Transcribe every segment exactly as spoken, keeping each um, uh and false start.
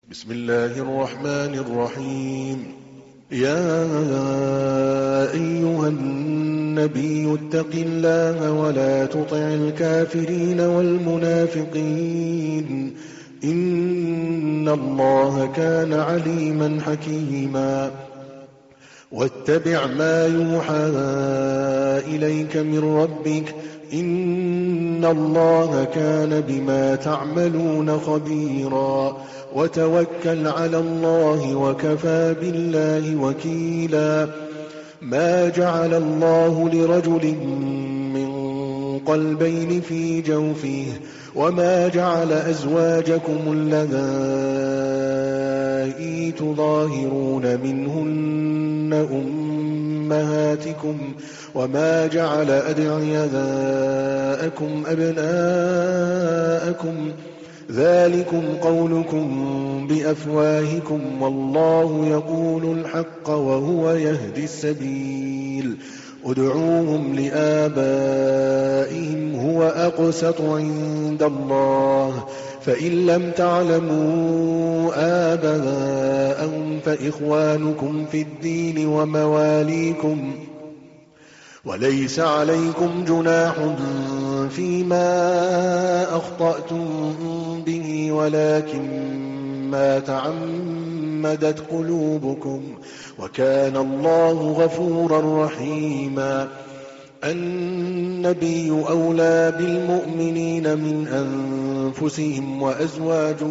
بسم الله الرحمن الرحيم. يا أيها النبي اتق الله ولا تطع الكافرين والمنافقين إن الله كان عليما حكيما. واتبع ما يوحى إليك من ربك إن الله كان بما تعملون خبيرا. وتوكل على الله وكفى بالله وكيلا. ما جعل الله لرجل من قلبين في جوفه وما جعل أزواجكم اللذائي تظاهرون منهن أمهاتكم وما جعل أدعياءكم أبناءكم ذلكم قولكم بأفواهكم والله يقول الحق وهو يهدي السبيل. ادعوهم لآبائهم هو أقسط عند الله فإن لم تعلموا آباءهم فإخوانكم في الدين ومواليكم وليس عليكم جناح فيما أخطأتم به ولكن ما تعمدت قلوبكم وكان الله غفورا رحيما. النبي أولى بالمؤمنين من أنفسهم وأزواجه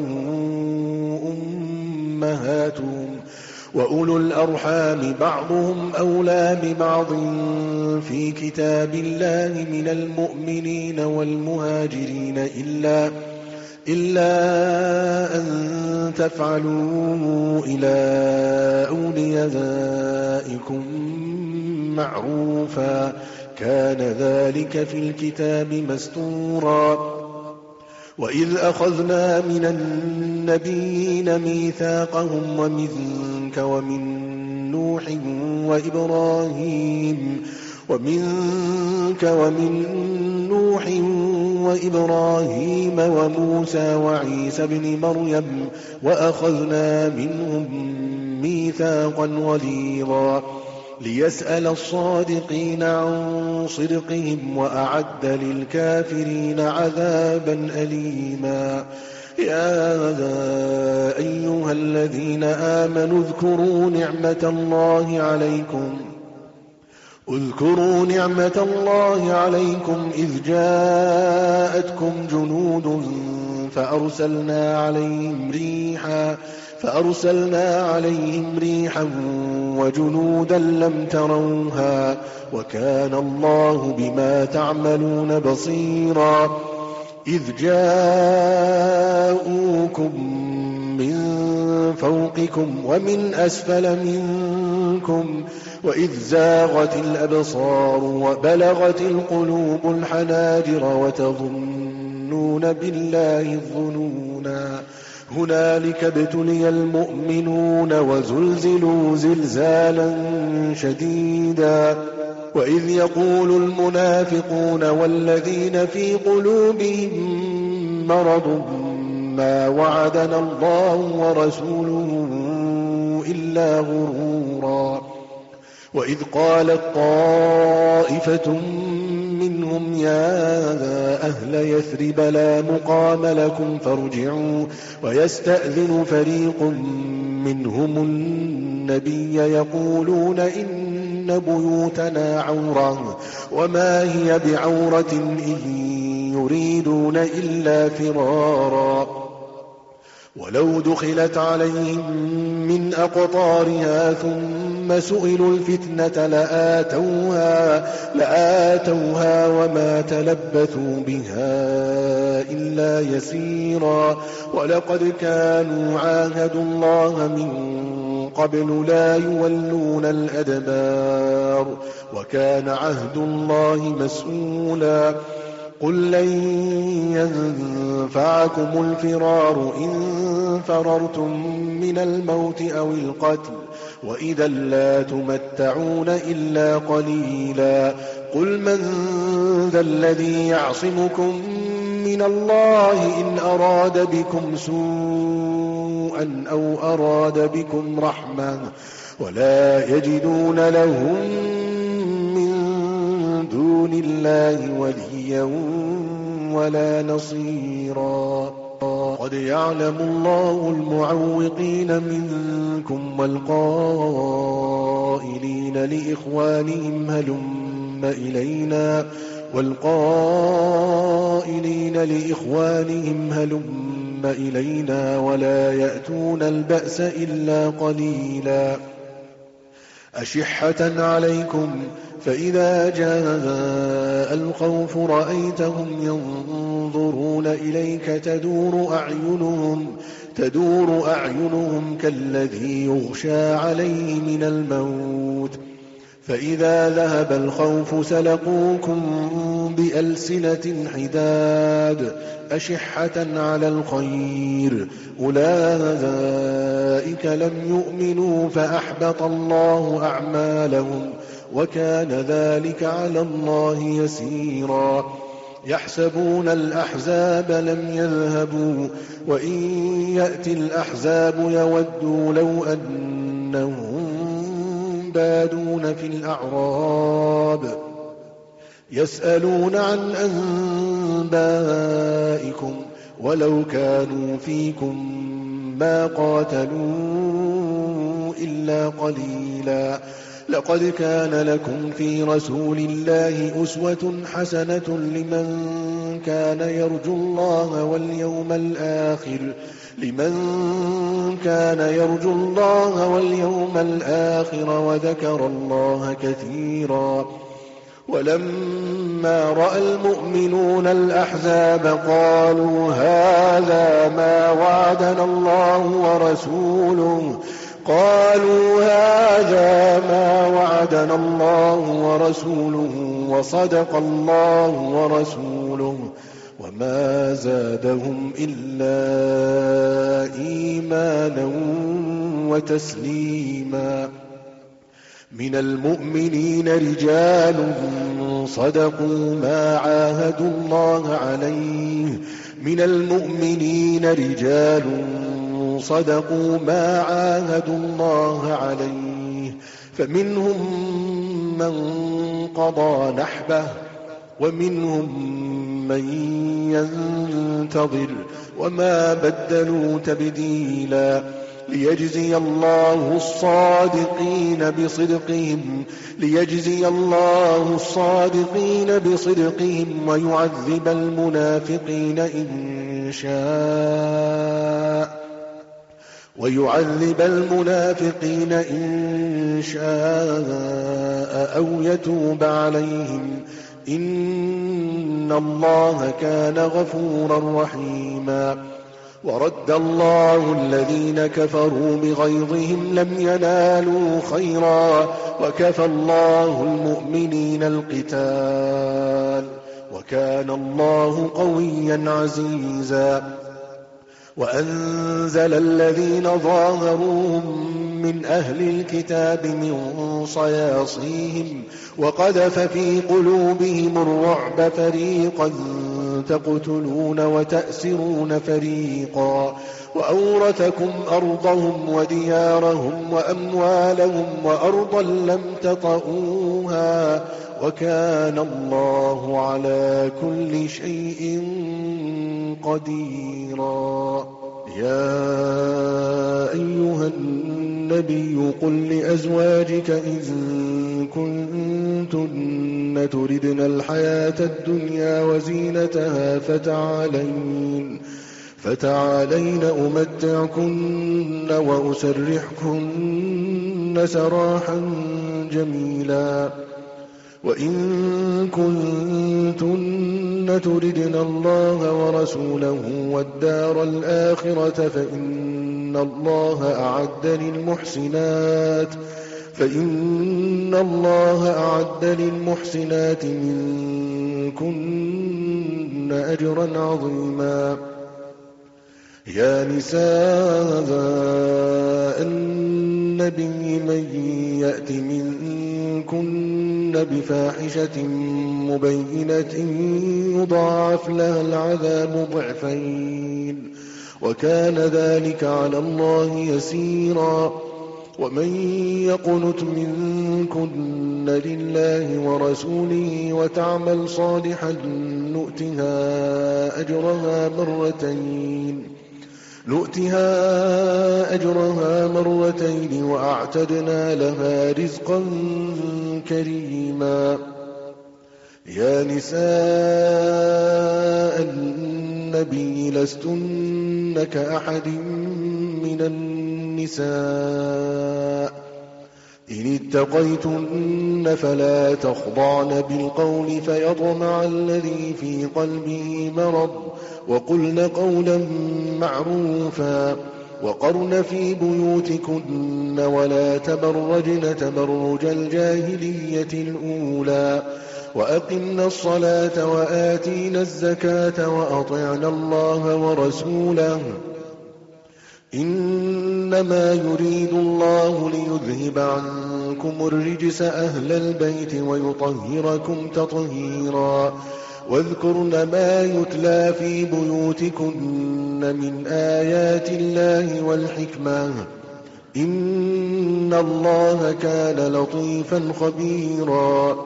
أمهاتهم وأولو الأرحام بعضهم أولى ببعض في كتاب الله من المؤمنين والمهاجرين إلا إلا أن تفعلوا إلى أوليائكم معروفا كان ذلك في الكتاب مسطورا. وإذ أخذنا من النبيين ميثاقهم ومنك ومن نوح وإبراهيم ومنك ومن نوح وإبراهيم وموسى وعيسى بن مريم وأخذنا منهم ميثاقا غليظا ليسأل الصادقين عن صدقهم وأعد للكافرين عذابا أليما. يا أيها الذين آمنوا اذكروا نعمة الله عليكم اذكروا نعمة الله عليكم إذ جاءتكم جنود فأرسلنا عليهم ريحا فأرسلنا عليهم ريحا وجنودا لم تروها وكان الله بما تعملون بصيرا. إذ جاءوكم من فوقكم ومن أسفل منكم وإذ زاغت الأبصار وبلغت القلوب الحناجر وتظنون بالله الظنونا هنالك ابتلي المؤمنون وزلزلوا زلزالا شديدا. وإذ يقول المنافقون والذين في قلوبهم مرض ما وعدنا الله ورسوله إلا غرورا. وإذ قالت طائفة منهم يا أهل يثرب لا مقام لكم فارجعوا ويستأذن فريق منهم النبي يقولون إن بيوتنا عورة وما هي بعورة إن يريدون إلا فرارا. ولو دخلت عليهم من أقطارها ثم سئلوا الفتنة لآتوها, لآتوها وما تلبثوا بها إلا يسيرا. ولقد كانوا عاهدوا الله من قبل لا يولون الأدبار وكان عهد الله مسؤولا. قل لن ينفعكم الفرار إن فررتم من الموت أو القتل وإذا لا تمتعون إلا قليلا. قل من ذا الذي يعصمكم من الله إن أراد بكم سوءا سوءا أو أراد بكم رحمة ولا يجدون لهم من دون الله وليا ولا نصيرا. قد يعلم الله المعوقين منكم والقائلين لإخوانهم هلم إلينا والقائلين لإخوانهم هلم إلينا ولا يأتون البأس إلا قليلا أشحة عليكم فإذا جاء الخوف رأيتهم ينظرون إليك تدور أعينهم تدور أعينهم كالذي يغشى عليه من الموت فإذا ذهب الخوف سلقوكم بألسنة حداد أشحة على الخير أولئك لم يؤمنوا فأحبط الله أعمالهم وكان ذلك على الله يسيرا. يحسبون الأحزاب لم يذهبوا وإن يأتي الأحزاب يودوا لو أنهم بادون في الأعراب يسألون عن أنبائكم ولو كانوا فيكم ما قاتلوا إلا قليلا. لقد كان لكم في رسول الله أسوة حسنة لمن كان يرجو الله واليوم الآخر لمن كان يرجو الله واليوم الآخر وذكر الله كثيرا. ولما رأى المؤمنون الأحزاب قالوا هذا ما وعدنا الله ورسوله قالوا هذا ما وعدنا الله ورسوله وصدق الله ورسوله وما زادهم إلا إيمانا وتسليما. من المؤمنين رجال صدقوا ما عاهدوا الله عليه من المؤمنين رجال صدقوا ما عاهدوا الله عليه فمنهم من قضى نحبه ومنهم من ينتظر وما بدلوا تبديلا. ليجزي الله الصادقين بصدقهم ليجزي الله الصادقين بصدقهم ويعذب المنافقين إن شاء ويعذب المنافقين إن شاء أو يتوب عليهم إن الله كان غفورا رحيما. ورد الله الذين كفروا بغيظهم لم ينالوا خيرا وكفى الله المؤمنين القتال وكان الله قويا عزيزا. وأنزل الذين ظاهروهم من أهل الكتاب من صياصيهم وقذف في قلوبهم الرعب فريقا تقتلون وتأسرون فريقا وأورثكم أرضهم وديارهم وأموالهم وأرضا لم تطئوها وكان الله على كل شيء قديرا. يا أيها النبي قل لأزواجك إن كنتن تردن الحياة الدنيا وزينتها فتعالين فتعالين أمتعكن وأسرحكن سراحا جميلا. وإن كنتن تردن الله ورسوله والدار الآخرة فإن الله أعد للمحسنات فإن الله أعد للمحسنات منكن أجرا عظيما. يا نساء النبي من يأت منكن بفاحشة مبينة يضاعف لها العذاب ضعفين وكان ذلك على الله يسيرا. ومن يقنت منكن لله ورسوله وتعمل صالحا نؤتها أجرها مرتين نؤتها أجرها مرتين وأعتدنا لها رزقا كريما. يا نساء النبي لستن كأحد من النساء إن اتقيتن فلا تخضعن بالقول فيطمع الذي في قلبه مرض وقلن قولا معروفا وقرن في بيوتكن ولا تبرجن تبرج الجاهلية الأولى وأقمنا الصلاة وآتينا الزكاة وأطعنا الله ورسوله إنما يريد الله ليذهب عنكم الرجس أهل البيت ويطهركم تطهيرا. واذكرن ما يتلى في بيوتكن من آيات الله والحكمة إن الله كان لطيفا خبيرا.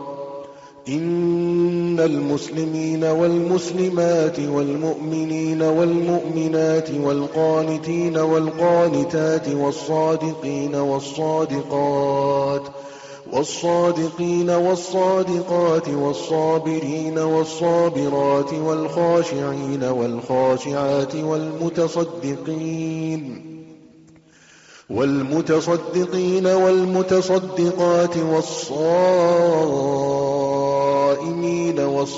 إن المسلمين والمسلمات والمؤمنين والمؤمنات والقانتين والقانتات والصادقين والصادقات والصادقين والصادقات والصابرين والصابرات والخاشعين والخاشعات والمتصدقين والمتصدقين والمتصدقات والصائمين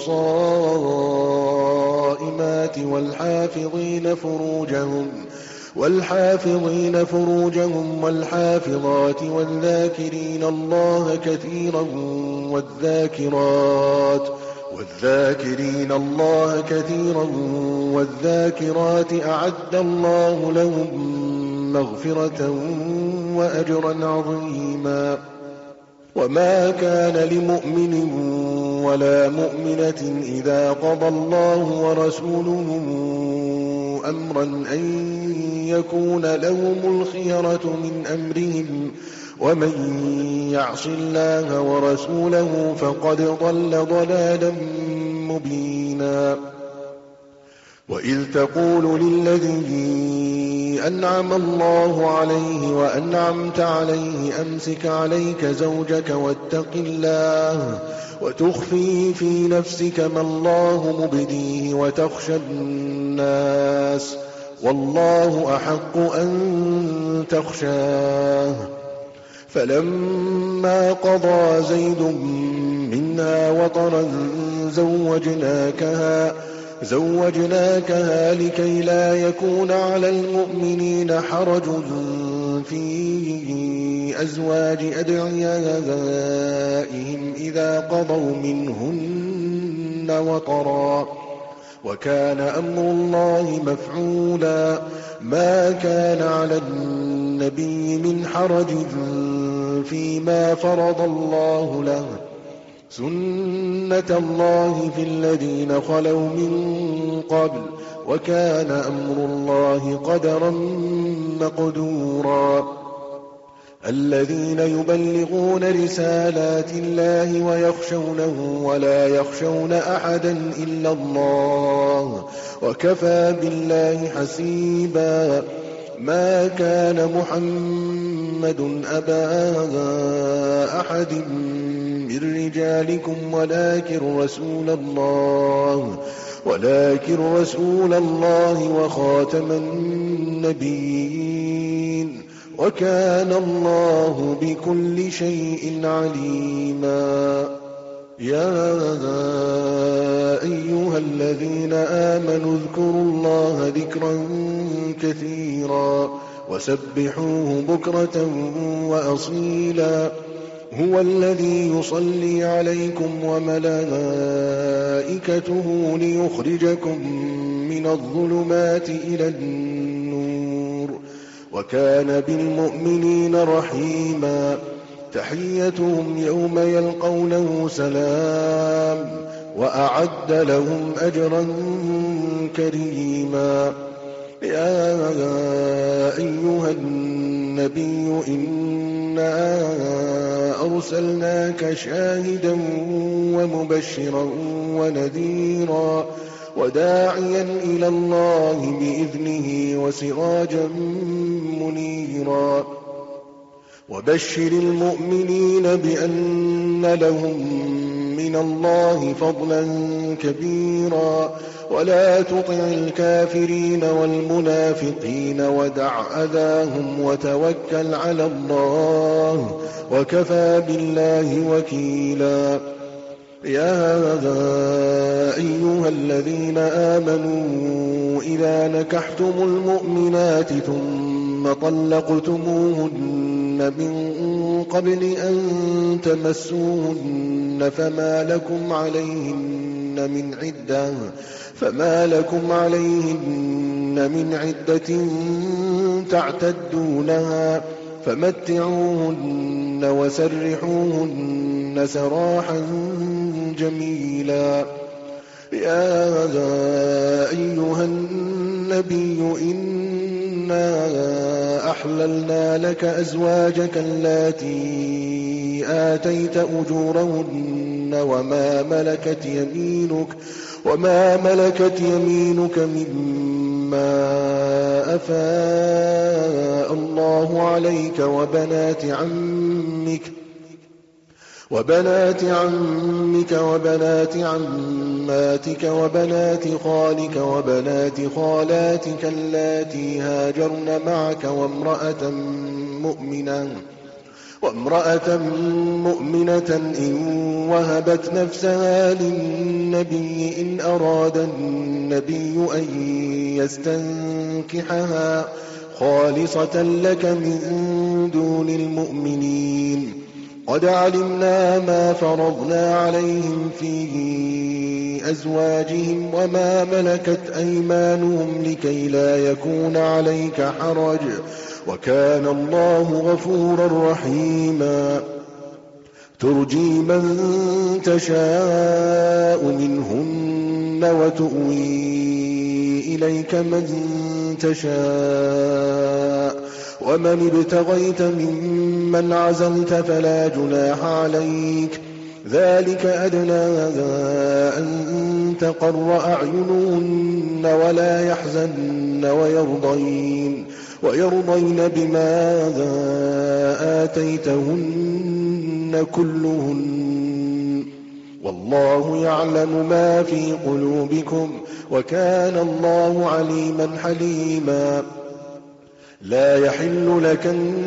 والصائمات والحافظين فروجهم والحافظين فروجهم والحافظات والذاكرين الله كثيرا والذاكرات والذاكرين الله كثيرا والذاكرات أعد الله لهم مغفرة وأجرا عظيما. وما كان لمؤمن ولا مؤمنة إذا قضى الله ورسوله أمرا أن يكون لهم الخيرة من أمرهم ومن يعص الله ورسوله فقد ضل ضلالا مبينا. وإذ تقول للذي أنعم الله عليه وأنعمت عليه أمسك عليك زوجك واتق الله وتخفي في نفسك ما الله مبديه وتخشى الناس والله أحق أن تخشاه. فلما قضى زيد منها وطرا زوجناكها زوجناكها لكي لا يكون على المؤمنين حرج في أزواج أدعيائهم إذا قضوا منهن وطرا وكان أمر الله مفعولا. ما كان على النبي من حرج فيما فرض الله له سنة الله في الذين خلوا من قبل وكان أمر الله قدرا مقدورا. الذين يبلغون رسالات الله ويخشونه ولا يخشون أحدا إلا الله وكفى بالله حسيبا. ما كان محمد أبا أحد من رجالكم ولكن رسول الله ولكن رسول الله وخاتم النبيين وكان الله بكل شيء عليما. يا أيها الذين آمنوا اذكروا الله ذكرا كثيرا وسبحوه بكرة وأصيلا. هو الذي يصلي عليكم وملائكته ليخرجكم من الظلمات إلى النور وكان بالمؤمنين رحيما. تحيتهم يوم يلقونه سلام وأعد لهم أجرا كريما. يا أيها النبي إنا أرسلناك شاهدا ومبشرا ونذيرا وداعيا إلى الله بإذنه وسراجا منيرا وبشر المؤمنين بأن لهم من الله فضلا كبيرا ولا تطع الكافرين والمنافقين ودع أذاهم وتوكل على الله وكفى بالله وكيلا يا أيها الذين آمنوا إذا نكحتم المؤمنات ثم طلقتموهن من قبل أن تمسوهن فما لكم عليهن من عدة فما لكم عليهن من عدة تعتدونها فمتعوهن وسرحوهن سراحا جميلا يا أيها النبي إنا أحللنا لك أزواجك اللاتي آتيت أجورهن وما ملكت يمينك وما ملكت يمينك مما أفاء الله عليك وبنات عمك وبنات عمك وبنات عماتك وبنات خالك وبنات خالاتك اللاتي هاجرن معك وامرأة مؤمنة وامرأة مؤمنة إن وهبت نفسها للنبي إن أراد النبي أن يستنكحها خالصة لك من دون المؤمنين قد علمنا ما فرضنا عليهم في أزواجهم وما ملكت أيمانهم لكي لا يكون عليك حرج وكان الله غفورا رحيما ترجي من تشاء منهن وتؤوي إليك من تشاء ومن ابتغيت ممن عزلت فلا جناح عليك ذلك أدنى أن تقر أعينهن ولا يحزن ويرضين ويرضين بما آتيتهن كلهن والله يعلم ما في قلوبكم وكان الله عليما حليما لا يحل لك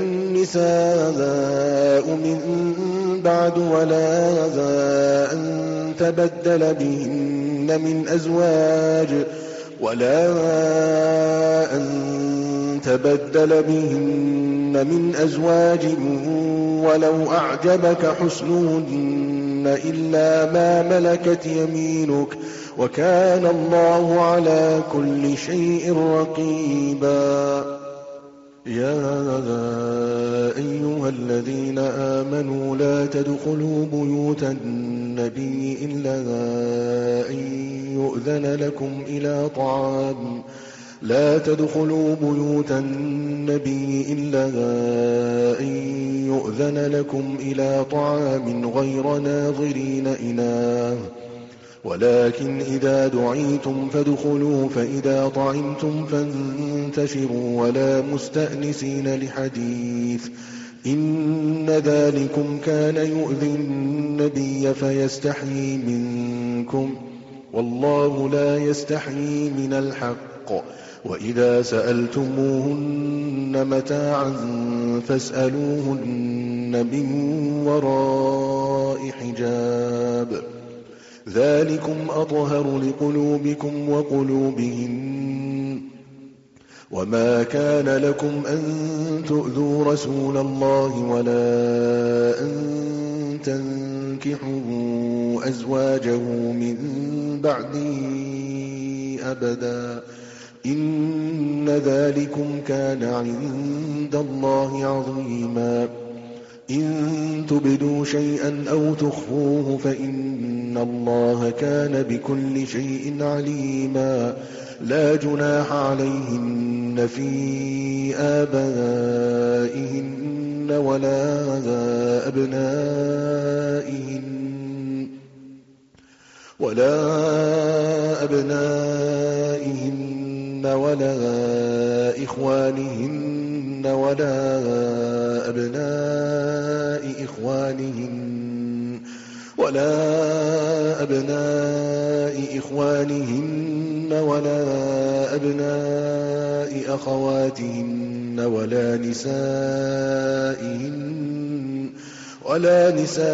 النساء من بعد ولا أن تبدل بهن من أزواج ولا أن تبدل بهن من أزواج ولو أعجبك حسنهن إلا ما ملكت يمينك وكان الله على كل شيء رقيبا يا أيها الذين آمنوا لا تدخلوا بيوت النبي إلا أن يؤذن لكم إلى طعام لا تدخلوا بيوت النبي إلا أن يؤذن لكم إلى طعام غير ناظرين إناه ولكن إذا دعيتم فادخلوا فإذا طعمتم فانتشروا ولا مستأنسين لحديث إن ذلكم كان يؤذي النبي فيستحيي منكم والله لا يستحيي من الحق وإذا سألتموهن متاعا فاسألوهن من وراء حجاب ذلكم أطهر لقلوبكم وقلوبهن وما كان لكم أن تؤذوا رسول الله ولا أن تنكحوا أزواجه من بعده أبدا إن ذلكم كان عند الله عظيما إن تبدوا شيئا أو تخفوه فإن الله كان بكل شيء عليما. لا جناح عليهن في آبائهن ولا أبنائهن ولا أبنائهن ولا إخوانهن ولا أبناء إخوانهن ولا أبناء إخوانهن ولا أبناء أخواتهن ولا نسائهن ولا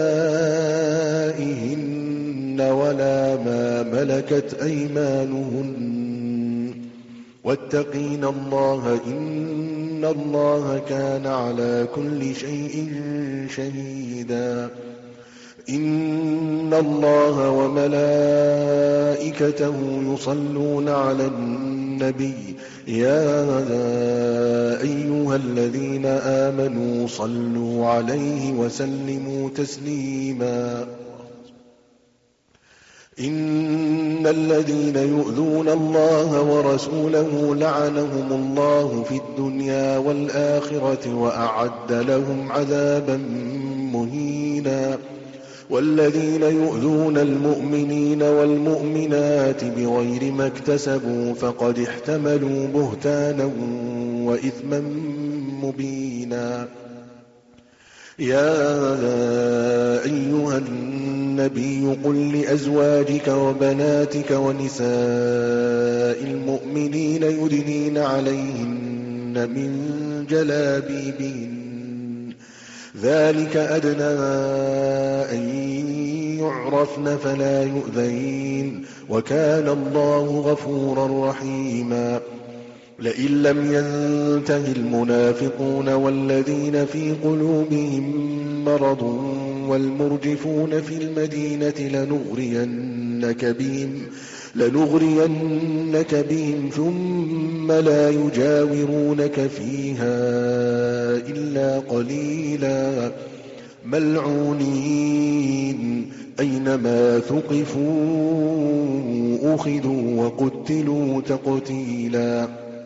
نسائهن ولا ما ملكت أيمانهن واتقين الله إن الله كان على كل شيء شهيدا. إن الله وملائكته يصلون على النبي يا أيها الذين آمنوا صلوا عليه وسلموا تسليما. إن الذين يؤذون الله ورسوله لعنهم الله في الدنيا والآخرة وأعد لهم عذابا مهينا. والذين يؤذون المؤمنين والمؤمنات بغير ما اكتسبوا فقد احتملوا بهتانا وإثما مبينا. يا أيها النبي قل لأزواجك وبناتك ونساء المؤمنين يدنين عليهن من جلابيبهن ذلك أدنى أن يعرفن فلا يؤذين وكان الله غفورا رحيما. لئن لم ينته المنافقون والذين في قلوبهم مرض والمرجفون في المدينة لنغرينك بهم, لنغرينك بهم ثم لا يجاورونك فيها إلا قليلا ملعونين أينما ثقفوا أخذوا وقتلوا تقتيلا.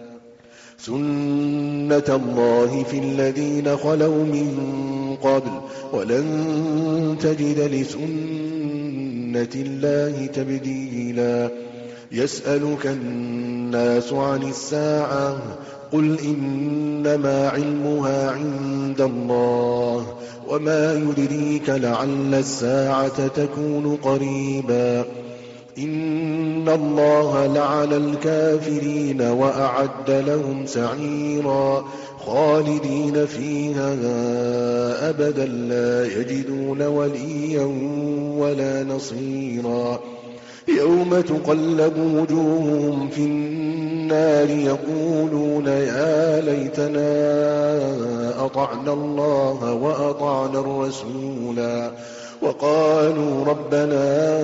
سنة الله في الذين خلوا من قبل ولن تجد لسنة الله تبديلا. يسألك الناس عن الساعة قل إنما علمها عند الله وما يدريك لعل الساعة تكون قريبا. إن الله لعن الكافرين وأعد لهم سعيرا خالدين فيها أبدا لا يجدون وليا ولا نصيرا. يوم تقلب وجوههم في النار يقولون يا ليتنا أطعنا الله وأطعنا الرسولا وقالوا ربنا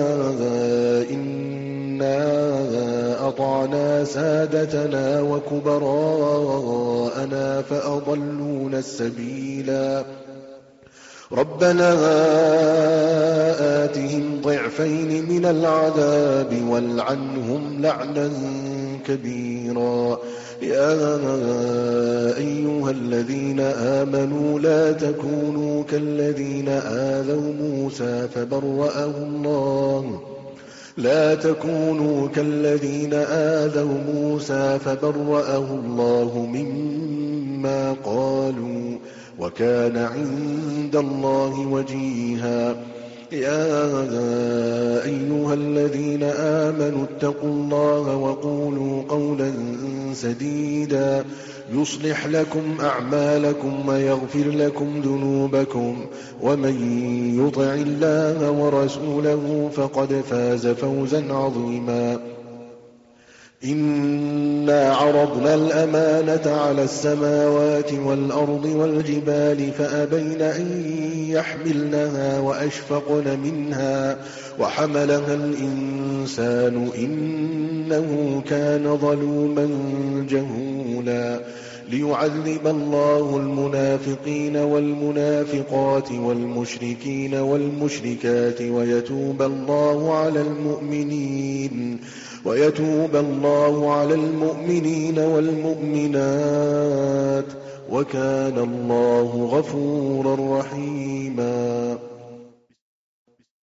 إنا أطعنا سادتنا وكبراءنا فأضلونا السبيلا. ربنا آتهم ضعفين من العذاب والعنهم لعنا كبيرا. يا أيها الذين آمنوا لا تكونوا كالذين آذوا موسى فبرأه الله لا تكونوا كالذين آذوا موسى فبرأه الله مما قالوا وكان عند الله وجيها. يا أيها الذين آمنوا اتقوا الله وقولوا قولا سديدا يصلح لكم أعمالكم ويغفر لكم ذنوبكم ومن يطع الله ورسوله فقد فاز فوزا عظيما. إنا عرضنا الأمانة على السماوات والأرض والجبال فأبين أن يحملنها وأشفقن منها وحملها الإنسان إنه كان ظلوما جهولا. ليعذب الله المنافقين والمنافقات والمشركين والمشركات ويتوب الله على المؤمنين ويتوب الله على المؤمنين والمؤمنات وكان الله غفورا رحيما.